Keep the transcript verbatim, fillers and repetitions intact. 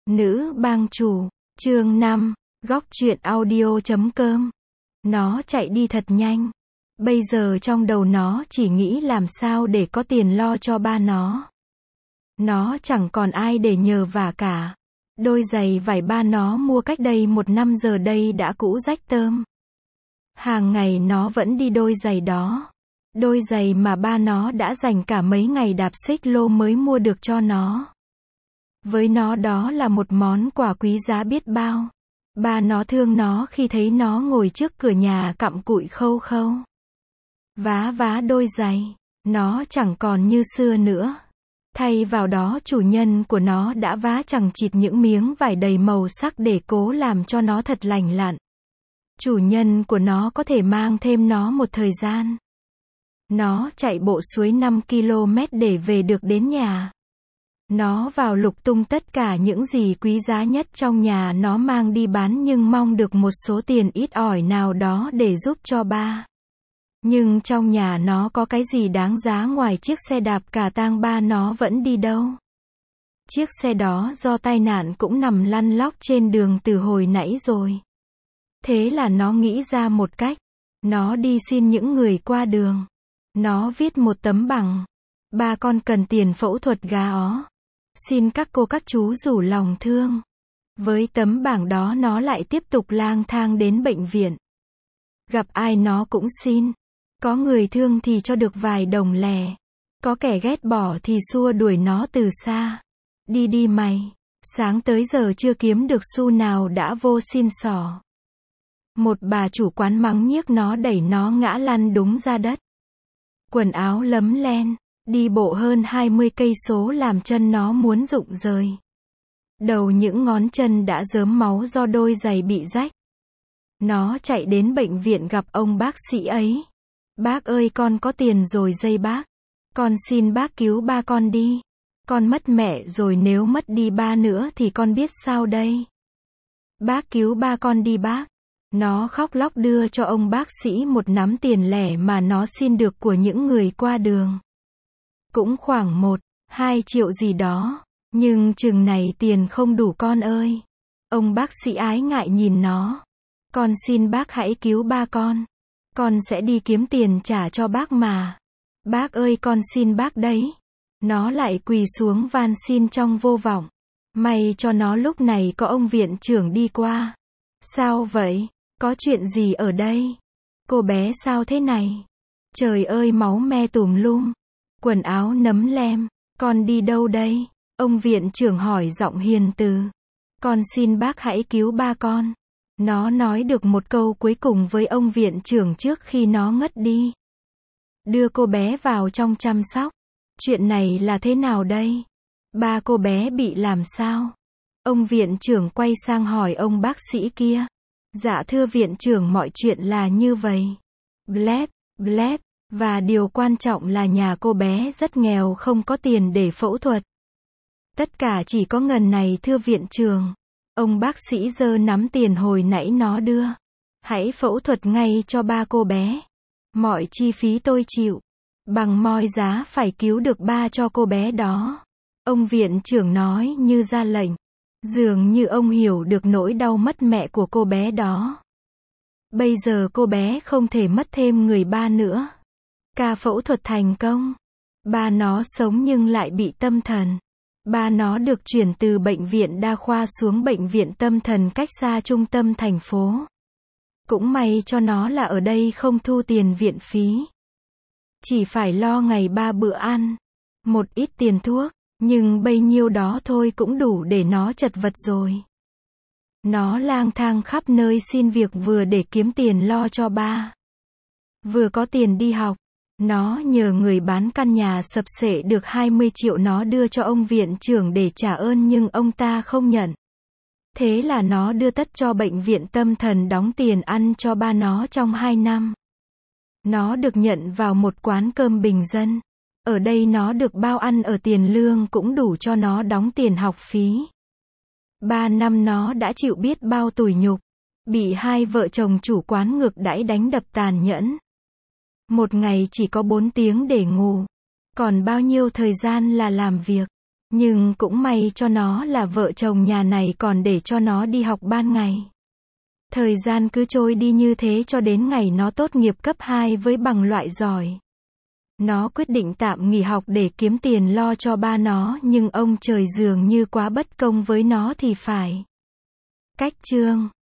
Nữ bang chủ, chương năm, góc truyện audio chấm com. Nó chạy đi thật nhanh. Bây giờ trong đầu nó chỉ nghĩ làm sao để có tiền lo cho ba nó. Nó chẳng còn ai để nhờ vả cả. Đôi giày vải ba nó mua cách đây một năm giờ đây đã cũ rách tơm. Hàng ngày nó vẫn đi đôi giày đó. Đôi giày mà ba nó đã dành cả mấy ngày đạp xích lô mới mua được cho nó. Với nó đó là một món quà quý giá biết bao. Ba nó thương nó khi thấy nó ngồi trước cửa nhà cặm cụi khâu khâu. Vá vá đôi giày. Nó chẳng còn như xưa nữa. Thay vào đó chủ nhân của nó đã vá chằng chịt những miếng vải đầy màu sắc để cố làm cho nó thật lành lặn. Chủ nhân của nó có thể mang thêm nó một thời gian. Nó chạy bộ suối năm ki lô mét để về được đến nhà. Nó vào lục tung tất cả những gì quý giá nhất trong nhà nó mang đi bán nhưng mong được một số tiền ít ỏi nào đó để giúp cho ba. Nhưng trong nhà nó có cái gì đáng giá ngoài chiếc xe đạp cả tang ba nó vẫn đi đâu. Chiếc xe đó do tai nạn cũng nằm lăn lóc trên đường từ hồi nãy rồi. Thế là nó nghĩ ra một cách. Nó đi xin những người qua đường. Nó viết một tấm bằng. Ba con cần tiền phẫu thuật gá ó. Xin các cô các chú rủ lòng thương. Với tấm bảng đó nó lại tiếp tục lang thang đến bệnh viện. Gặp ai nó cũng xin. Có người thương thì cho được vài đồng lẻ. Có kẻ ghét bỏ thì xua đuổi nó từ xa. Đi đi mày. Sáng tới giờ chưa kiếm được xu nào đã vô xin xỏ. Một bà chủ quán mắng nhiếc nó đẩy nó ngã lăn đúng ra đất. Quần áo lấm len. Đi bộ hơn hai mươi cây số làm chân nó muốn rụng rời. Đầu những ngón chân đã rớm máu do đôi giày bị rách. Nó chạy đến bệnh viện gặp ông bác sĩ ấy. Bác ơi con có tiền rồi dây bác. Con xin bác cứu ba con đi. Con mất mẹ rồi nếu mất đi ba nữa thì con biết sao đây. Bác cứu ba con đi bác. Nó khóc lóc đưa cho ông bác sĩ một nắm tiền lẻ mà nó xin được của những người qua đường. Cũng khoảng một, hai triệu gì đó. Nhưng chừng này tiền không đủ con ơi. Ông bác sĩ ái ngại nhìn nó. Con xin bác hãy cứu ba con. Con sẽ đi kiếm tiền trả cho bác mà. Bác ơi con xin bác đấy. Nó lại quỳ xuống van xin trong vô vọng. May cho nó lúc này có ông viện trưởng đi qua. Sao vậy? Có chuyện gì ở đây? Cô bé sao thế này? Trời ơi máu me tùm lum. Quần áo nấm lem. Con đi đâu đây? Ông viện trưởng hỏi giọng hiền từ. Con xin bác hãy cứu ba con. Nó nói được một câu cuối cùng với ông viện trưởng trước khi nó ngất đi. Đưa cô bé vào trong chăm sóc. Chuyện này là thế nào đây? Ba cô bé bị làm sao? Ông viện trưởng quay sang hỏi ông bác sĩ kia. Dạ thưa viện trưởng mọi chuyện là như vậy. Blep, blep. Và điều quan trọng là nhà cô bé rất nghèo không có tiền để phẫu thuật. Tất cả chỉ có ngần này thưa viện trưởng. Ông bác sĩ giơ nắm tiền hồi nãy nó đưa. Hãy phẫu thuật ngay cho ba cô bé. Mọi chi phí tôi chịu. Bằng moi giá phải cứu được ba cho cô bé đó. Ông viện trưởng nói như ra lệnh. Dường như ông hiểu được nỗi đau mất mẹ của cô bé đó. Bây giờ cô bé không thể mất thêm người ba nữa. Ca phẫu thuật thành công. Ba nó sống nhưng lại bị tâm thần. Ba nó được chuyển từ bệnh viện đa khoa xuống bệnh viện tâm thần cách xa trung tâm thành phố. Cũng may cho nó là ở đây không thu tiền viện phí. Chỉ phải lo ngày ba bữa ăn. Một ít tiền thuốc. Nhưng bấy nhiêu đó thôi cũng đủ để nó chật vật rồi. Nó lang thang khắp nơi xin việc vừa để kiếm tiền lo cho ba. Vừa có tiền đi học. Nó nhờ người bán căn nhà sập xệ được hai mươi triệu nó đưa cho ông viện trưởng để trả ơn nhưng ông ta không nhận. Thế là nó đưa tất cho bệnh viện tâm thần đóng tiền ăn cho ba nó trong hai năm. Nó được nhận vào một quán cơm bình dân. Ở đây nó được bao ăn ở tiền lương cũng đủ cho nó đóng tiền học phí. Ba năm nó đã chịu biết bao tủi nhục. Bị hai vợ chồng chủ quán ngược đãi đánh đập tàn nhẫn. Một ngày chỉ có bốn tiếng để ngủ. Còn bao nhiêu thời gian là làm việc. Nhưng cũng may cho nó là vợ chồng nhà này còn để cho nó đi học ban ngày. Thời gian cứ trôi đi như thế cho đến ngày nó tốt nghiệp cấp hai với bằng loại giỏi. Nó quyết định tạm nghỉ học để kiếm tiền lo cho ba nó, nhưng ông trời dường như quá bất công với nó thì phải. Cách chương